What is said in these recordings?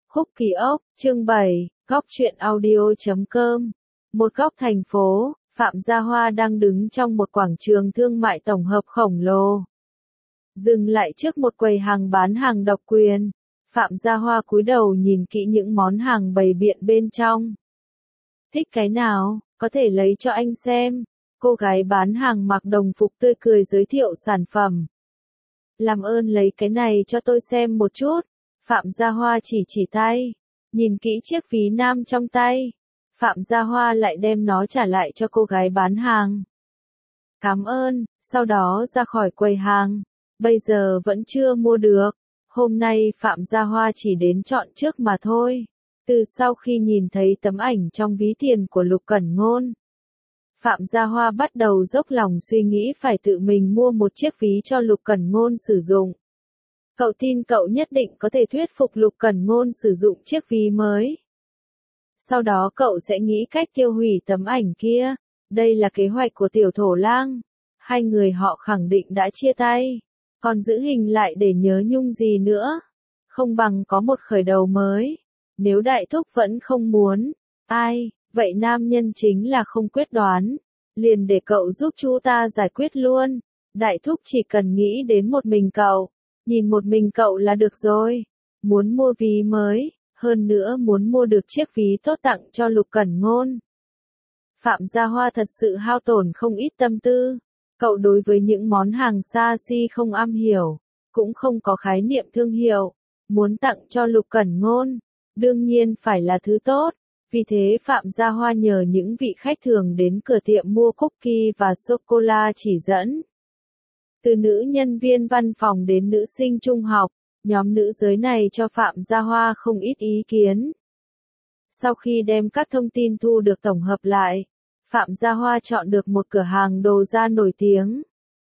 Khúc Ký Ốc, chương 7, góc truyện audio.com. Một góc thành phố, Phạm Gia Hoa đang đứng trong một quảng trường thương mại tổng hợp khổng lồ. Dừng lại trước một quầy hàng bán hàng độc quyền, Phạm Gia Hoa cúi đầu nhìn kỹ những món hàng bày biện bên trong. Thích cái nào, có thể lấy cho anh xem. Cô gái bán hàng mặc đồng phục tươi cười giới thiệu sản phẩm. Làm ơn lấy cái này cho tôi xem một chút. Phạm Gia Hoa chỉ tay, nhìn kỹ chiếc ví nam trong tay. Phạm Gia Hoa lại đem nó trả lại cho cô gái bán hàng. Cảm ơn, sau đó ra khỏi quầy hàng. Bây giờ vẫn chưa mua được. Hôm nay Phạm Gia Hoa chỉ đến chọn trước mà thôi. Từ sau khi nhìn thấy tấm ảnh trong ví tiền của Lục Cẩn Ngôn, Phạm Gia Hoa bắt đầu dốc lòng suy nghĩ phải tự mình mua một chiếc ví cho Lục Cẩn Ngôn sử dụng. Cậu tin cậu nhất định có thể thuyết phục Lục Cẩn Ngôn sử dụng chiếc ví mới. Sau đó cậu sẽ nghĩ cách tiêu hủy tấm ảnh kia. Đây là kế hoạch của Tiểu Thổ Lang. Hai người họ khẳng định đã chia tay. Còn giữ hình lại để nhớ nhung gì nữa. Không bằng có một khởi đầu mới. Nếu Đại Thúc vẫn không muốn. Ai, vậy nam nhân chính là không quyết đoán. Liền để cậu giúp chú ta giải quyết luôn. Đại Thúc chỉ cần nghĩ đến một mình cậu. Nhìn một mình cậu là được rồi. Muốn mua ví mới, hơn nữa muốn mua được chiếc ví tốt tặng cho Lục Cẩn Ngôn. Phạm Gia Hoa thật sự hao tổn không ít tâm tư. Cậu đối với những món hàng xa xi không am hiểu, cũng không có khái niệm thương hiệu. Muốn tặng cho Lục Cẩn Ngôn, đương nhiên phải là thứ tốt. Vì thế Phạm Gia Hoa nhờ những vị khách thường đến cửa tiệm mua cookie và sô-cô-la chỉ dẫn. Từ nữ nhân viên văn phòng đến nữ sinh trung học, nhóm nữ giới này cho Phạm Gia Hoa không ít ý kiến. Sau khi đem các thông tin thu được tổng hợp lại, Phạm Gia Hoa chọn được một cửa hàng đồ da nổi tiếng.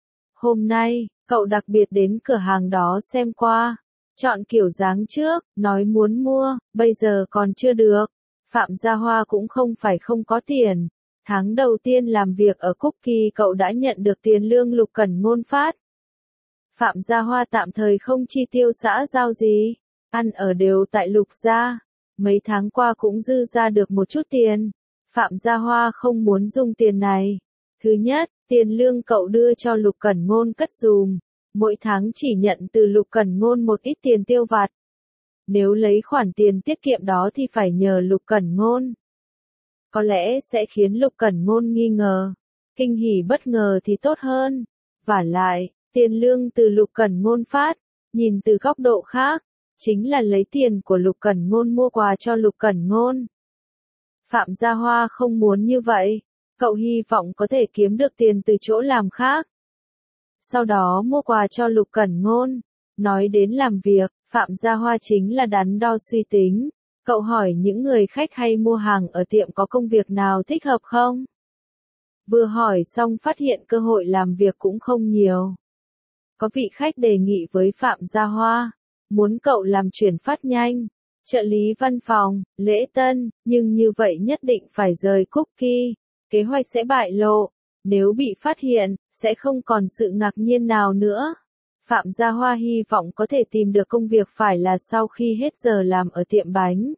Hôm nay, cậu đặc biệt đến cửa hàng đó xem qua, chọn kiểu dáng trước, nói muốn mua, bây giờ còn chưa được. Phạm Gia Hoa cũng không phải không có tiền. Tháng đầu tiên làm việc ở Cookie cậu đã nhận được tiền lương Lục Cẩn Ngôn phát. Phạm Gia Hoa tạm thời không chi tiêu xã giao gì, ăn ở đều tại Lục gia. Mấy tháng qua cũng dư ra được một chút tiền. Phạm Gia Hoa không muốn dùng tiền này. Thứ nhất, tiền lương cậu đưa cho Lục Cẩn Ngôn cất dùm. Mỗi tháng chỉ nhận từ Lục Cẩn Ngôn một ít tiền tiêu vặt. Nếu lấy khoản tiền tiết kiệm đó thì phải nhờ Lục Cẩn Ngôn. Có lẽ sẽ khiến Lục Cẩn Ngôn nghi ngờ. Kinh hỉ bất ngờ thì tốt hơn. Vả lại, tiền lương từ Lục Cẩn Ngôn phát, nhìn từ góc độ khác, chính là lấy tiền của Lục Cẩn Ngôn mua quà cho Lục Cẩn Ngôn. Phạm Gia Hoa không muốn như vậy. Cậu hy vọng có thể kiếm được tiền từ chỗ làm khác. Sau đó mua quà cho Lục Cẩn Ngôn. Nói đến làm việc, Phạm Gia Hoa chính là đắn đo suy tính. Cậu hỏi những người khách hay mua hàng ở tiệm có công việc nào thích hợp không? Vừa hỏi xong phát hiện cơ hội làm việc cũng không nhiều. Có vị khách đề nghị với Phạm Gia Hoa, muốn cậu làm chuyển phát nhanh, trợ lý văn phòng, lễ tân, nhưng như vậy nhất định phải rời Cookie, kế hoạch sẽ bại lộ, nếu bị phát hiện, sẽ không còn sự ngạc nhiên nào nữa. Phạm Gia Hoa hy vọng có thể tìm được công việc phải là sau khi hết giờ làm ở tiệm bánh.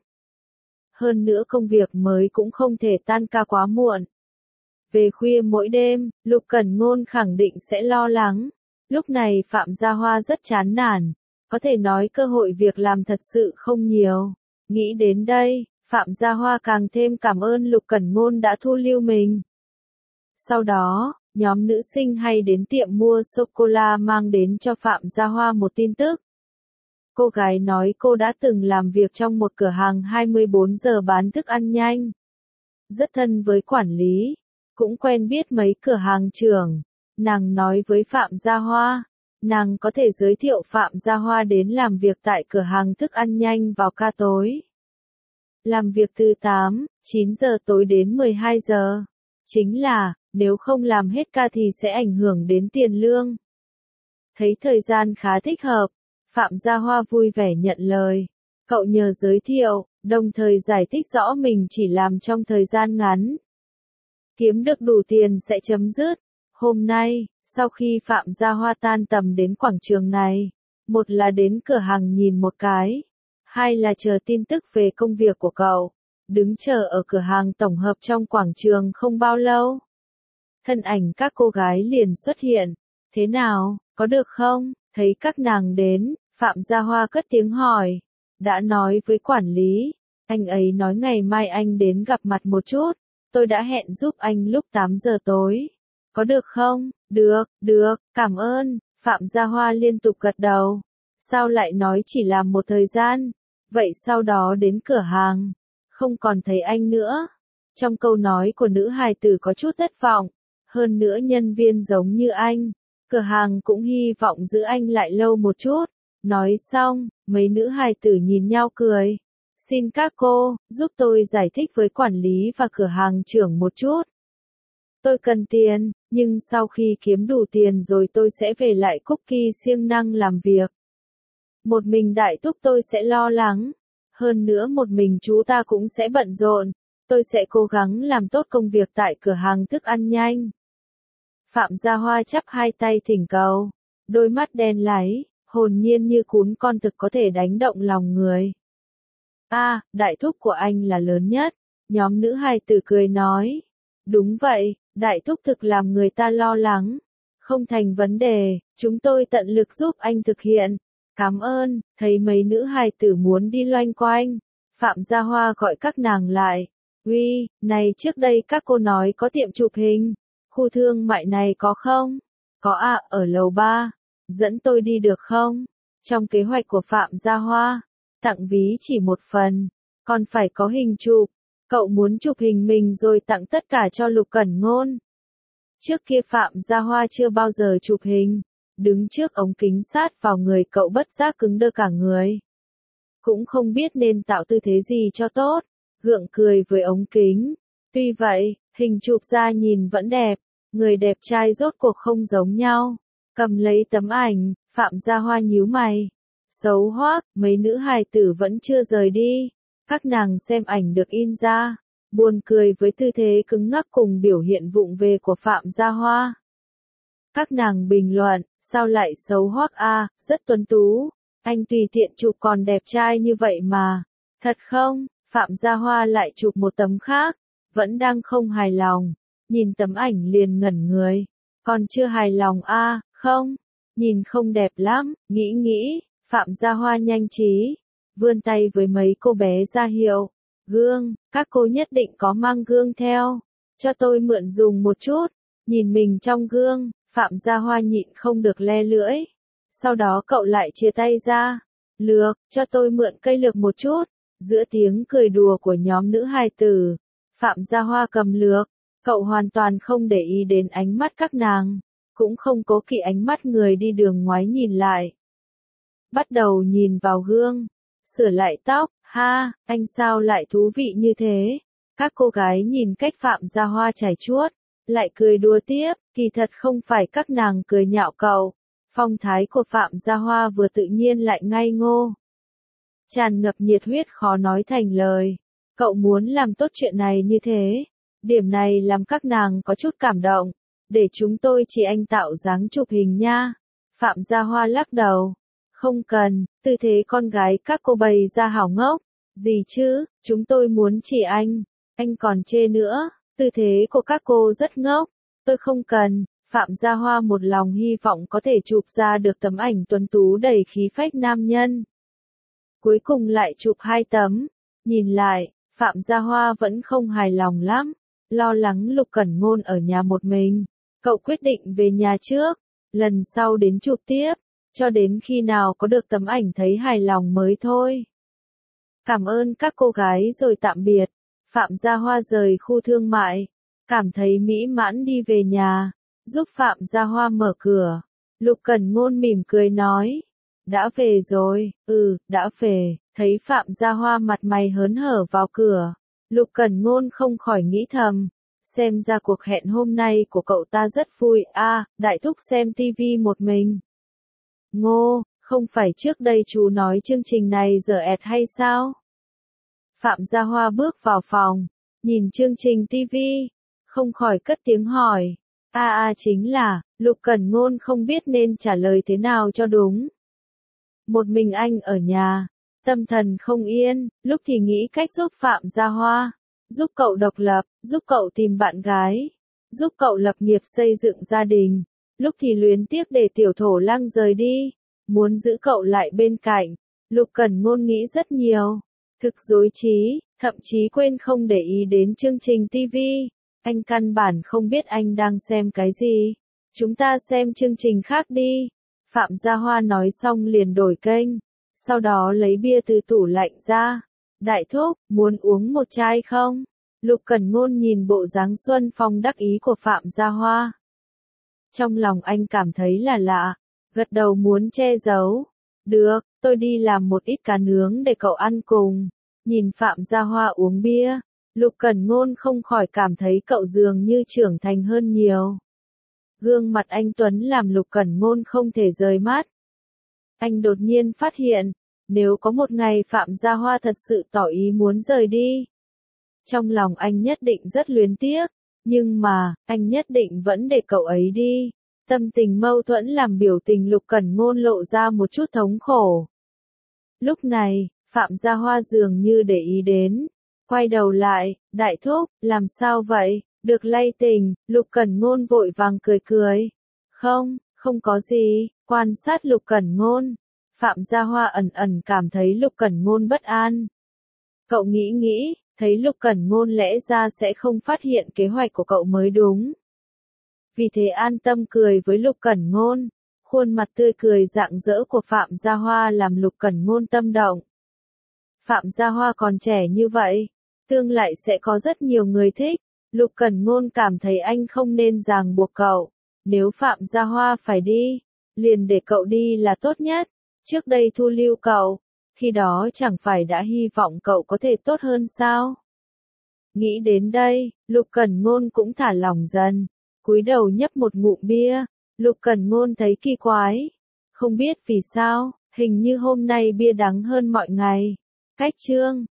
Hơn nữa công việc mới cũng không thể tan ca quá muộn. Về khuya mỗi đêm, Lục Cẩn Ngôn khẳng định sẽ lo lắng. Lúc này Phạm Gia Hoa rất chán nản. Có thể nói cơ hội việc làm thật sự không nhiều. Nghĩ đến đây, Phạm Gia Hoa càng thêm cảm ơn Lục Cẩn Ngôn đã thu lưu mình. Sau đó, nhóm nữ sinh hay đến tiệm mua sô-cô-la mang đến cho Phạm Gia Hoa một tin tức. Cô gái nói cô đã từng làm việc trong một cửa hàng 24 giờ bán thức ăn nhanh. Rất thân với quản lý, cũng quen biết mấy cửa hàng trưởng. Nàng nói với Phạm Gia Hoa, nàng có thể giới thiệu Phạm Gia Hoa đến làm việc tại cửa hàng thức ăn nhanh vào ca tối. Làm việc từ 8-9 giờ tối đến 12 giờ. Chính là, nếu không làm hết ca thì sẽ ảnh hưởng đến tiền lương. Thấy thời gian khá thích hợp, Phạm Gia Hoa vui vẻ nhận lời. Cậu nhờ giới thiệu, đồng thời giải thích rõ mình chỉ làm trong thời gian ngắn. Kiếm được đủ tiền sẽ chấm dứt. Hôm nay, sau khi Phạm Gia Hoa tan tầm đến quảng trường này, một là đến cửa hàng nhìn một cái, hai là chờ tin tức về công việc của cậu. Đứng chờ ở cửa hàng tổng hợp trong quảng trường không bao lâu. Thân ảnh các cô gái liền xuất hiện. Thế nào, có được không? Thấy các nàng đến, Phạm Gia Hoa cất tiếng hỏi. Đã nói với quản lý, anh ấy nói ngày mai anh đến gặp mặt một chút. Tôi đã hẹn giúp anh lúc 8 giờ tối. Có được không? Được, cảm ơn. Phạm Gia Hoa liên tục gật đầu. Sao lại nói chỉ làm một thời gian? Vậy sau đó đến cửa hàng, không còn thấy anh nữa. Trong câu nói của nữ hài tử có chút thất vọng. Hơn nữa nhân viên giống như anh, cửa hàng cũng hy vọng giữ anh lại lâu một chút. Nói xong, mấy nữ hài tử nhìn nhau cười. Xin các cô, giúp tôi giải thích với quản lý và cửa hàng trưởng một chút. Tôi cần tiền, nhưng sau khi kiếm đủ tiền rồi tôi sẽ về lại Cookie siêng năng làm việc. Một mình đại thúc tôi sẽ lo lắng. Hơn nữa một mình chú ta cũng sẽ bận rộn. Tôi sẽ cố gắng làm tốt công việc tại cửa hàng thức ăn nhanh. Phạm Gia Hoa chắp hai tay thỉnh cầu. Đôi mắt đen láy, hồn nhiên như cún con thực có thể đánh động lòng người. Đại thúc của anh là lớn nhất. Nhóm nữ hài tử cười nói. Đúng vậy, đại thúc thực làm người ta lo lắng. Không thành vấn đề, chúng tôi tận lực giúp anh thực hiện. Cảm ơn. Thấy mấy nữ hài tử muốn đi loanh quanh, Phạm Gia Hoa gọi các nàng lại. Uy, này trước đây các cô nói có tiệm chụp hình. Khu thương mại này có không? Có ở lầu 3. Dẫn tôi đi được không? Trong kế hoạch của Phạm Gia Hoa, tặng ví chỉ một phần, còn phải có hình chụp. Cậu muốn chụp hình mình rồi tặng tất cả cho Lục Cẩn Ngôn. Trước kia Phạm Gia Hoa chưa bao giờ chụp hình. Đứng trước ống kính sát vào người cậu bất giác cứng đơ cả người. Cũng không biết nên tạo tư thế gì cho tốt. Gượng cười với ống kính. Tuy vậy, hình chụp ra nhìn vẫn đẹp. Người đẹp trai rốt cuộc không giống nhau. Cầm lấy tấm ảnh, Phạm Gia Hoa nhíu mày. Xấu hoắc, mấy nữ hài tử vẫn chưa rời đi. Các nàng xem ảnh được in ra. Buồn cười với tư thế cứng ngắc cùng biểu hiện vụng về của Phạm Gia Hoa. Các nàng bình luận, sao lại xấu hoắc rất tuấn tú. Anh tùy tiện chụp còn đẹp trai như vậy mà. Thật không? Phạm Gia Hoa lại chụp một tấm khác. Vẫn đang không hài lòng. Nhìn tấm ảnh liền ngẩn người. Còn chưa hài lòng không? Nhìn không đẹp lắm, nghĩ. Phạm Gia Hoa nhanh trí. Vươn tay với mấy cô bé ra hiệu. Gương, các cô nhất định có mang gương theo. Cho tôi mượn dùng một chút. Nhìn mình trong gương, Phạm Gia Hoa nhịn không được le lưỡi. Sau đó cậu lại chia tay ra. Lược, cho tôi mượn cây lược một chút. Giữa tiếng cười đùa của nhóm nữ hài tử, Phạm Gia Hoa cầm lược. Cậu hoàn toàn không để ý đến ánh mắt các nàng. Cũng không cố kỵ ánh mắt người đi đường ngoái nhìn lại. Bắt đầu nhìn vào gương. Sửa lại tóc. Anh sao lại thú vị như thế? Các cô gái nhìn cách Phạm Gia Hoa chải chuốt. Lại cười đùa tiếp. Kỳ thật không phải các nàng cười nhạo cậu. Phong thái của Phạm Gia Hoa vừa tự nhiên lại ngây ngô. Tràn ngập nhiệt huyết khó nói thành lời. Cậu muốn làm tốt chuyện này như thế. Điểm này làm các nàng có chút cảm động. Để chúng tôi chỉ anh tạo dáng chụp hình nha. Phạm Gia Hoa lắc đầu. Không cần, tư thế con gái các cô bày ra hảo ngốc. Gì chứ, chúng tôi muốn chỉ anh còn chê nữa. Tư thế của các cô rất ngốc. Tôi không cần. Phạm Gia Hoa một lòng hy vọng có thể chụp ra được tấm ảnh tuấn tú đầy khí phách nam nhân. Cuối cùng lại chụp 2 tấm. Nhìn lại, Phạm Gia Hoa vẫn không hài lòng lắm. Lo lắng Lục Cẩn Ngôn ở nhà một mình. Cậu quyết định về nhà trước. Lần sau đến chụp tiếp. Cho đến khi nào có được tấm ảnh thấy hài lòng mới thôi. Cảm ơn các cô gái rồi tạm biệt. Phạm Gia Hoa rời khu thương mại. Cảm thấy mỹ mãn đi về nhà. Giúp Phạm Gia Hoa mở cửa. Lục Cẩn Ngôn mỉm cười nói. Đã về rồi, đã về. Thấy Phạm Gia Hoa mặt mày hớn hở vào cửa. Lục Cẩn Ngôn không khỏi nghĩ thầm. Xem ra cuộc hẹn hôm nay của cậu ta rất vui. Đại thúc xem tivi một mình. Ngô, không phải trước đây chú nói chương trình này dở ẹt hay sao? Phạm Gia Hoa bước vào phòng. Nhìn chương trình tivi. Không khỏi cất tiếng hỏi. Chính là, Lục Cẩn Ngôn không biết nên trả lời thế nào cho đúng. Một mình anh ở nhà. tâm thần không yên, lúc thì nghĩ cách giúp Phạm Gia Hoa, giúp cậu độc lập, giúp cậu tìm bạn gái, giúp cậu lập nghiệp xây dựng gia đình, lúc thì luyến tiếc để Tiểu Thổ Lăng rời đi, muốn giữ cậu lại bên cạnh. Lục Cẩn Ngôn nghĩ rất nhiều, thực rối trí, thậm chí quên không để ý đến chương trình TV. Anh căn bản không biết anh đang xem cái gì. Chúng ta xem chương trình khác đi. Phạm Gia Hoa nói xong liền đổi kênh, sau đó lấy bia từ tủ lạnh ra. Đại thúc, muốn uống một chai không? Lục Cẩn Ngôn nhìn bộ dáng xuân phong đắc ý của Phạm Gia Hoa. Trong lòng anh cảm thấy là lạ, gật đầu muốn che giấu. Được, tôi đi làm một ít cá nướng để cậu ăn cùng. Nhìn Phạm Gia Hoa uống bia, Lục Cẩn Ngôn không khỏi cảm thấy cậu dường như trưởng thành hơn nhiều. Gương mặt anh tuấn làm Lục Cẩn Ngôn không thể rời mắt. Anh đột nhiên phát hiện, nếu có một ngày Phạm Gia Hoa thật sự tỏ ý muốn rời đi, trong lòng anh nhất định rất luyến tiếc, nhưng mà, anh nhất định vẫn để cậu ấy đi. Tâm tình mâu thuẫn làm biểu tình Lục Cẩn Ngôn lộ ra một chút thống khổ. Lúc này, Phạm Gia Hoa dường như để ý đến, quay đầu lại, đại thúc, làm sao vậy, được lay tình, Lục Cẩn Ngôn vội vàng cười cười. Không, không có gì, quan sát Lục Cẩn Ngôn. Phạm Gia Hoa ẩn ẩn cảm thấy Lục Cẩn Ngôn bất an. Cậu nghĩ, thấy Lục Cẩn Ngôn lẽ ra sẽ không phát hiện kế hoạch của cậu mới đúng. Vì thế an tâm cười với Lục Cẩn Ngôn. Khuôn mặt tươi cười rạng rỡ của Phạm Gia Hoa làm Lục Cẩn Ngôn tâm động. Phạm Gia Hoa còn trẻ như vậy, tương lai sẽ có rất nhiều người thích. Lục Cẩn Ngôn cảm thấy anh không nên ràng buộc cậu. Nếu Phạm Gia Hoa phải đi, liền để cậu đi là tốt nhất. Trước đây thu lưu cậu, khi đó chẳng phải đã hy vọng cậu có thể tốt hơn sao? Nghĩ đến đây, Lục Cẩn Ngôn cũng thả lỏng dần, cúi đầu nhấp một ngụm bia. Lục Cẩn Ngôn thấy kỳ quái, không biết vì sao, hình như hôm nay bia đắng hơn mọi ngày. Cách chương